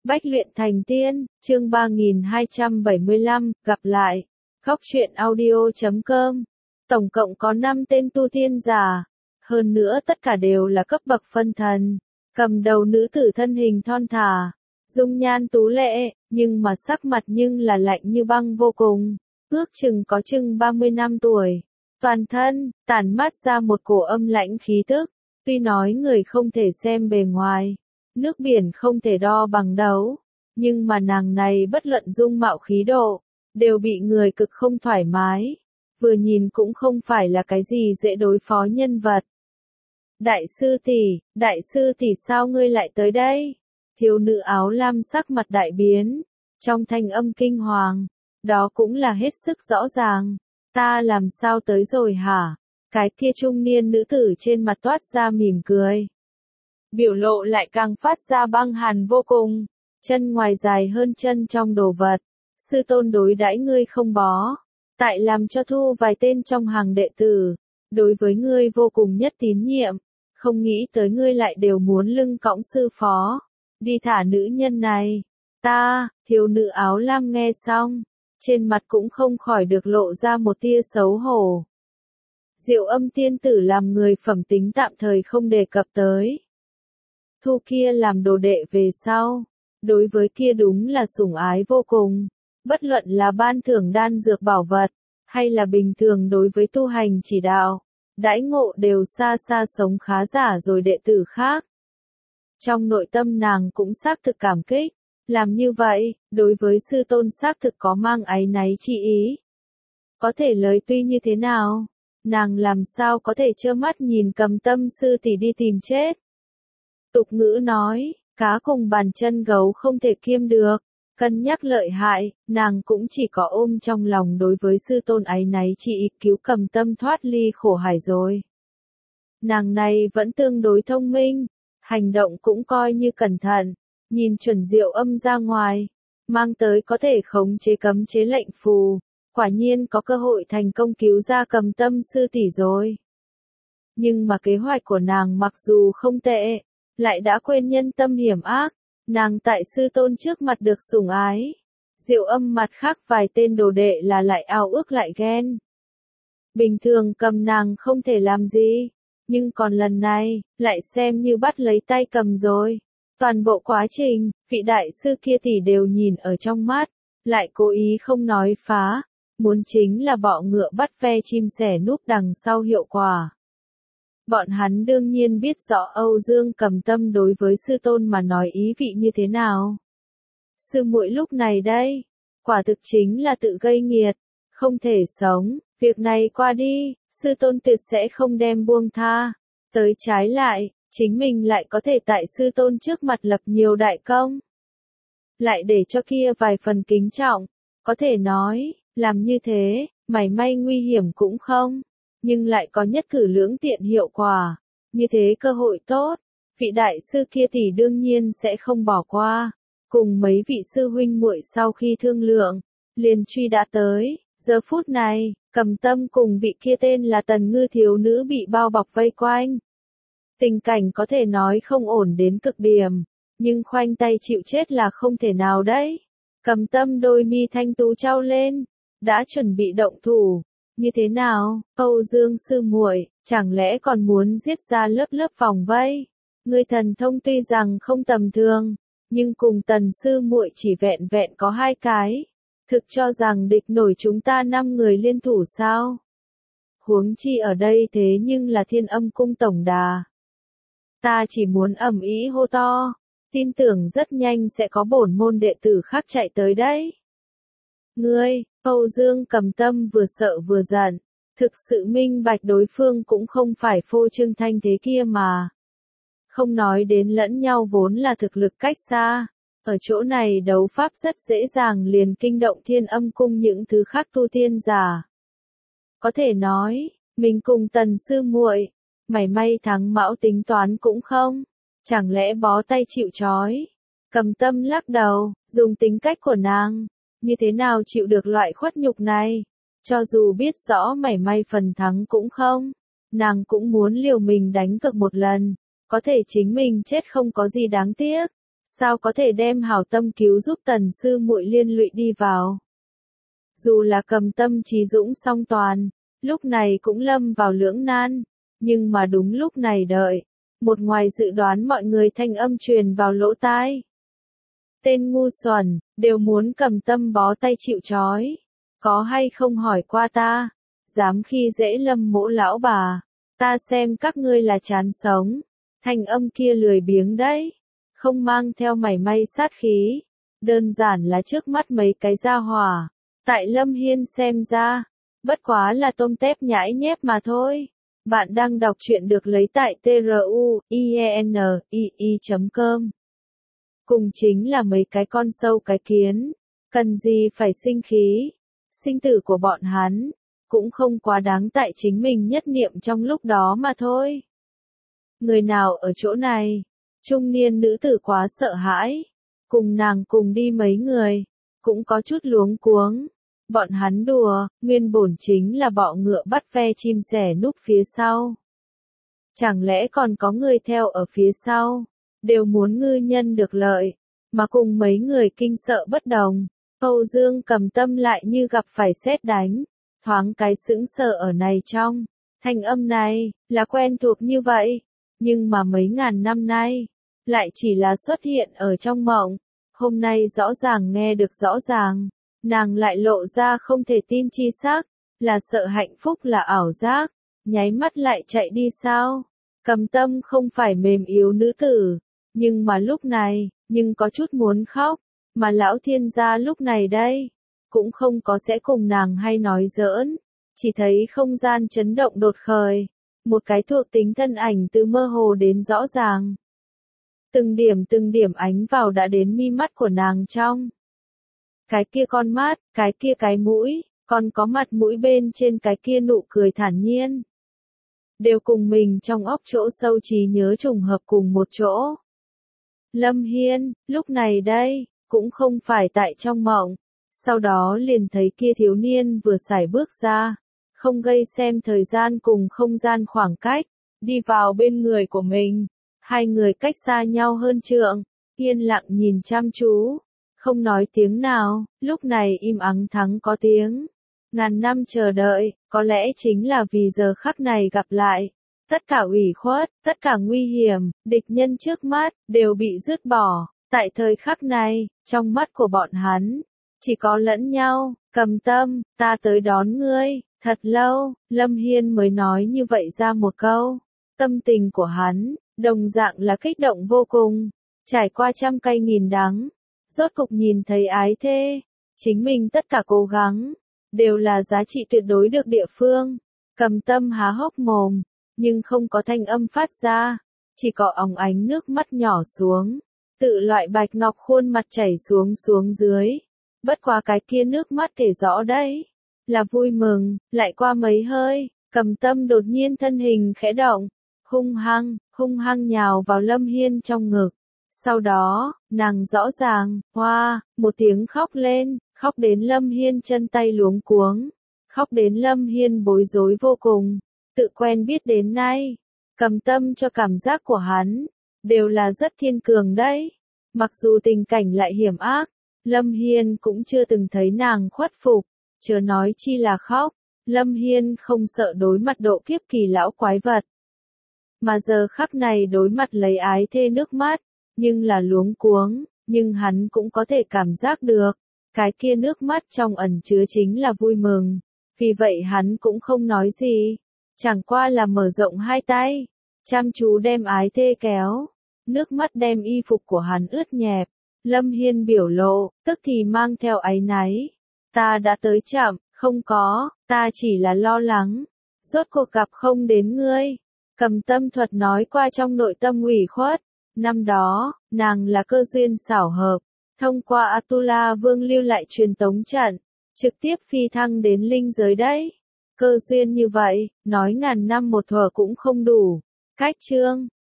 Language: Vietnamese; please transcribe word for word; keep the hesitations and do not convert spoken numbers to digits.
Bách luyện thành tiên, chương ba nghìn hai trăm bảy mươi lăm, gặp lại. Góc truyện audio chấm com. Tổng cộng có năm tên tu tiên giả. Hơn nữa tất cả đều là cấp bậc phân thần. Cầm đầu nữ tử thân hình thon thả. Dung nhan tú lệ, nhưng mà sắc mặt nhưng là lạnh như băng vô cùng. Ước chừng có chừng ba mươi năm tuổi. Toàn thân, tản mát ra một cổ âm lãnh khí tức. Tuy nói người không thể xem bề ngoài. Nước biển không thể đo bằng đấu, nhưng mà nàng này bất luận dung mạo khí độ, đều bị người cực không thoải mái, vừa nhìn cũng không phải là cái gì dễ đối phó nhân vật. Đại sư tỷ, đại sư tỷ sao ngươi lại tới đây? Thiếu nữ áo lam sắc mặt đại biến, trong thanh âm kinh hoàng, đó cũng là hết sức rõ ràng, ta làm sao tới rồi hả? Cái kia trung niên nữ tử trên mặt toát ra mỉm cười. Biểu lộ lại càng phát ra băng hàn vô cùng, chân ngoài dài hơn chân trong đồ vật, sư tôn đối đãi ngươi không bó, tại làm cho thu vài tên trong hàng đệ tử, đối với ngươi vô cùng nhất tín nhiệm, không nghĩ tới ngươi lại đều muốn lưng cõng sư phó, đi thả nữ nhân này, ta, thiếu nữ áo lam nghe xong, trên mặt cũng không khỏi được lộ ra một tia xấu hổ. Diệu Âm tiên tử làm người phẩm tính tạm thời không đề cập tới. Thu kia làm đồ đệ về sau, đối với kia đúng là sủng ái vô cùng, bất luận là ban thưởng đan dược bảo vật, hay là bình thường đối với tu hành chỉ đạo, đãi ngộ đều xa xa sống khá giả rồi đệ tử khác. Trong nội tâm nàng cũng xác thực cảm kích, làm như vậy, đối với sư tôn xác thực có mang áy náy chi ý. Có thể lời tuy như thế nào, nàng làm sao có thể trơ mắt nhìn Cầm Tâm sư tỷ đi tìm chết. Tục ngữ nói, cá cùng bàn chân gấu không thể kiêm được, cân nhắc lợi hại, nàng cũng chỉ có ôm trong lòng đối với sư tôn áy náy chỉ ý cứu Cầm Tâm thoát ly khổ hải rồi. Nàng này vẫn tương đối thông minh, hành động cũng coi như cẩn thận, nhìn chuẩn Diệu Âm ra ngoài, mang tới có thể khống chế cấm chế lệnh phù, quả nhiên có cơ hội thành công cứu ra Cầm Tâm sư tỷ rồi. Nhưng mà kế hoạch của nàng mặc dù không tệ, lại đã quên nhân tâm hiểm ác, nàng tại sư tôn trước mặt được sủng ái. Diệu Âm mặt khác vài tên đồ đệ là lại ao ước lại ghen. Bình thường cầm nàng không thể làm gì, nhưng còn lần này, lại xem như bắt lấy tay cầm rồi. Toàn bộ quá trình, vị đại sư kia tỷ đều nhìn ở trong mắt, lại cố ý không nói phá, muốn chính là bọ ngựa bắt ve chim sẻ núp đằng sau hiệu quả. Bọn hắn đương nhiên biết rõ Âu Dương Cầm Tâm đối với sư tôn mà nói ý vị như thế nào. Sư muội lúc này đây, quả thực chính là tự gây nghiệt, không thể sống, việc này qua đi, sư tôn tuyệt sẽ không đem buông tha, tới trái lại, chính mình lại có thể tại sư tôn trước mặt lập nhiều đại công. Lại để cho kia vài phần kính trọng, có thể nói, làm như thế, mảy may nguy hiểm cũng không. Nhưng lại có nhất cử lưỡng tiện hiệu quả, như thế cơ hội tốt, vị đại sư kia tỷ đương nhiên sẽ không bỏ qua. Cùng mấy vị sư huynh muội sau khi thương lượng, liền truy đã tới, giờ phút này, Cầm Tâm cùng vị kia tên là Tần Ngư thiếu nữ bị bao bọc vây quanh. Tình cảnh có thể nói không ổn đến cực điểm, nhưng khoanh tay chịu chết là không thể nào đấy. Cầm Tâm đôi mi thanh tú trao lên, đã chuẩn bị động thủ. Như thế nào, Âu Dương sư muội, chẳng lẽ còn muốn giết ra lớp lớp vòng vây? Ngươi thần thông tuy rằng không tầm thường, nhưng cùng Tần sư muội chỉ vẹn vẹn có hai cái. Thực cho rằng địch nổi chúng ta năm người liên thủ sao? Huống chi ở đây thế nhưng là Thiên Âm cung tổng đà. Ta chỉ muốn ầm ĩ hô to, tin tưởng rất nhanh sẽ có bổn môn đệ tử khác chạy tới đấy. Ngươi, Âu Dương Cầm Tâm vừa sợ vừa giận, thực sự minh bạch đối phương cũng không phải phô trương thanh thế kia mà. Không nói đến lẫn nhau vốn là thực lực cách xa, ở chỗ này đấu pháp rất dễ dàng liền kinh động Thiên Âm cung những thứ khác tu tiên giả. Có thể nói, mình cùng Tần sư muội, mảy may thắng mão tính toán cũng không, chẳng lẽ bó tay chịu trói. Cầm Tâm lắc đầu, dùng tính cách của nàng. Như thế nào chịu được loại khuất nhục này, cho dù biết rõ mảy may phần thắng cũng không, nàng cũng muốn liều mình đánh cược một lần, có thể chính mình chết không có gì đáng tiếc, sao có thể đem hảo tâm cứu giúp tần sư muội liên lụy đi vào. Dù là Cầm Tâm trí dũng song toàn, lúc này cũng lâm vào lưỡng nan, nhưng mà đúng lúc này đợi, một ngoài dự đoán mọi người thanh âm truyền vào lỗ tai. Tên ngu xuẩn, đều muốn Cầm Tâm bó tay chịu trói, có hay không hỏi qua ta, dám khi dễ Lâm mỗ lão bà, ta xem các ngươi là chán sống. Thanh âm kia lười biếng đấy, không mang theo mảy may sát khí, đơn giản là trước mắt mấy cái gia hỏa, tại Lâm Hiên xem ra, bất quá là tôm tép nhãi nhép mà thôi. Bạn đang đọc truyện được lấy tại truyện chấm com. Cùng chính là mấy cái con sâu cái kiến, cần gì phải sinh khí, sinh tử của bọn hắn, cũng không quá đáng tại chính mình nhất niệm trong lúc đó mà thôi. Người nào ở chỗ này? Trung niên nữ tử quá sợ hãi, cùng nàng cùng đi mấy người, cũng có chút luống cuống. Bọn hắn đùa, nguyên bổn chính là bọ ngựa bắt ve chim sẻ núp phía sau. Chẳng lẽ còn có người theo ở phía sau, đều muốn ngư nhân được lợi, mà cùng mấy người kinh sợ bất đồng. Âu Dương Cầm Tâm lại như gặp phải sét đánh, thoáng cái sững sờ ở này trong. Thanh âm này, là quen thuộc như vậy, nhưng mà mấy ngàn năm nay, lại chỉ là xuất hiện ở trong mộng. Hôm nay rõ ràng nghe được rõ ràng. Nàng lại lộ ra không thể tin chi xác, là sợ hạnh phúc là ảo giác, nháy mắt lại chạy đi sao? Cầm Tâm không phải mềm yếu nữ tử, nhưng mà lúc này, nhưng có chút muốn khóc, mà lão thiên gia lúc này đây, cũng không có sẽ cùng nàng hay nói giỡn, chỉ thấy không gian chấn động đột khởi, một cái thuộc tính thân ảnh từ mơ hồ đến rõ ràng. Từng điểm từng điểm ánh vào đã đến mi mắt của nàng trong. Cái kia con mắt, cái kia cái mũi, còn có mặt mũi bên trên cái kia nụ cười thản nhiên. Đều cùng mình trong óc chỗ sâu trí nhớ trùng hợp cùng một chỗ. Lâm Hiên, lúc này đây, cũng không phải tại trong mộng. Sau đó liền thấy kia thiếu niên vừa sải bước ra, không gây xem thời gian cùng không gian khoảng cách, đi vào bên người của mình. Hai người cách xa nhau hơn trượng, yên lặng nhìn chăm chú. Không nói tiếng nào, lúc này im ắng thắng có tiếng. Ngàn năm chờ đợi, có lẽ chính là vì giờ khắc này gặp lại. Tất cả ủy khuất, tất cả nguy hiểm, địch nhân trước mắt, đều bị dứt bỏ. Tại thời khắc này, trong mắt của bọn hắn, chỉ có lẫn nhau. Cầm Tâm, ta tới đón ngươi. Thật lâu, Lâm Hiên mới nói như vậy ra một câu. Tâm tình của hắn, đồng dạng là kích động vô cùng. Trải qua trăm cay nghìn đắng. Rốt cục nhìn thấy ái thê, chính mình tất cả cố gắng, đều là giá trị tuyệt đối được địa phương. Cầm Tâm há hốc mồm, nhưng không có thanh âm phát ra, chỉ có óng ánh nước mắt nhỏ xuống, tự loại bạch ngọc khuôn mặt chảy xuống xuống dưới. Bất quá cái kia nước mắt kể rõ đấy, là vui mừng, lại qua mấy hơi, Cầm Tâm đột nhiên thân hình khẽ động, hung hăng, hung hăng nhào vào Lâm Hiên trong ngực. Sau đó, nàng rõ ràng, hoa, một tiếng khóc lên, khóc đến Lâm Hiên chân tay luống cuống, khóc đến Lâm Hiên bối rối vô cùng, tự quen biết đến nay, Cầm Tâm cho cảm giác của hắn, đều là rất kiên cường đấy, mặc dù tình cảnh lại hiểm ác, Lâm Hiên cũng chưa từng thấy nàng khuất phục, chớ nói chi là khóc, Lâm Hiên không sợ đối mặt độ kiếp kỳ lão quái vật, mà giờ khắc này đối mặt lấy ái thê nước mắt. Nhưng là luống cuống, nhưng hắn cũng có thể cảm giác được, cái kia nước mắt trong ẩn chứa chính là vui mừng, vì vậy hắn cũng không nói gì, chẳng qua là mở rộng hai tay, chăm chú đem ái thê kéo, nước mắt đem y phục của hắn ướt nhẹp, Lâm Hiên biểu lộ, tức thì mang theo áy náy, ta đã tới chậm, không có, ta chỉ là lo lắng, rốt cuộc gặp không đến ngươi, Cầm Tâm thuật nói qua trong nội tâm ủy khuất. Năm đó, nàng là cơ duyên xảo hợp, thông qua Atula Vương lưu lại truyền tống trận, trực tiếp phi thăng đến linh giới đấy. Cơ duyên như vậy, nói ngàn năm một thuở cũng không đủ. Cách chương